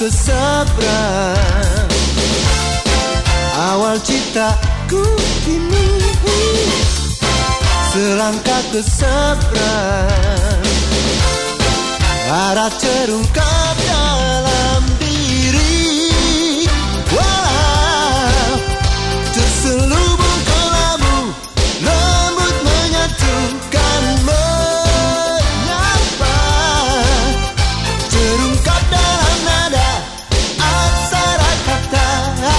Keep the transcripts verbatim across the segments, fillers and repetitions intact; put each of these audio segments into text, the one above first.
ke seberang. Awal cintaku kini selangkah ke seberang. Arah terungkap dalam diri, walau terselubung kelabu, lembut menyatukan menyapa, terungkap dalam nada aksara kata.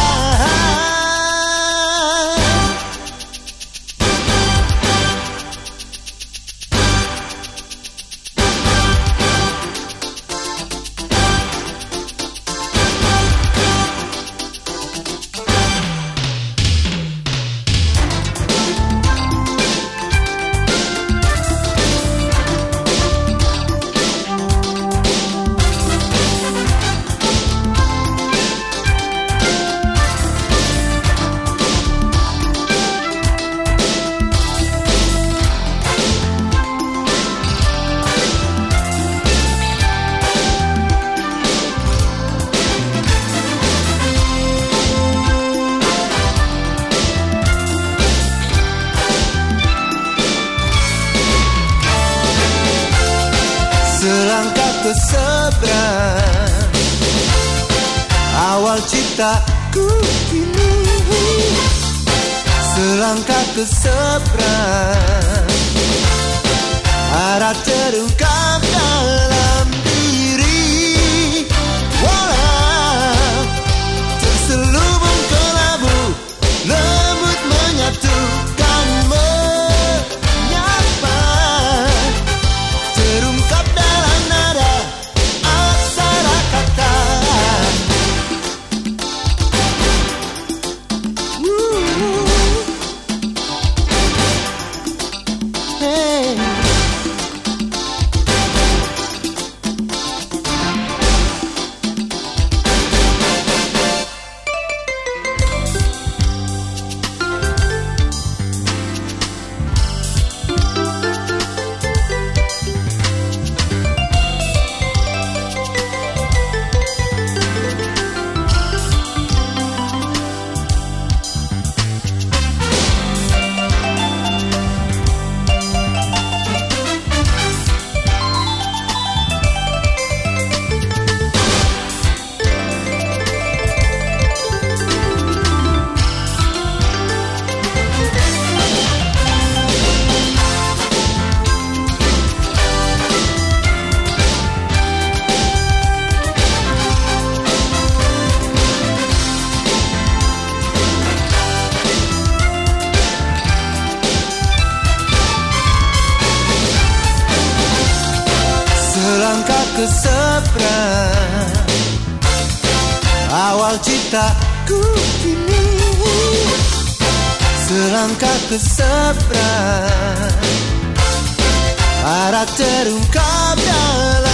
Selangkah ke seberang. Awal cintaku kini selangkah ke seberang. Arah terungkap dalam diri, walau terselubung kelabu, lembut menyatukan menyapa, terungkap dalam nada aksara kata. Woo. Hey. Selangkah ke seberang. Awal cintaku kini selangkah ke seberang. Arah terungkap dalam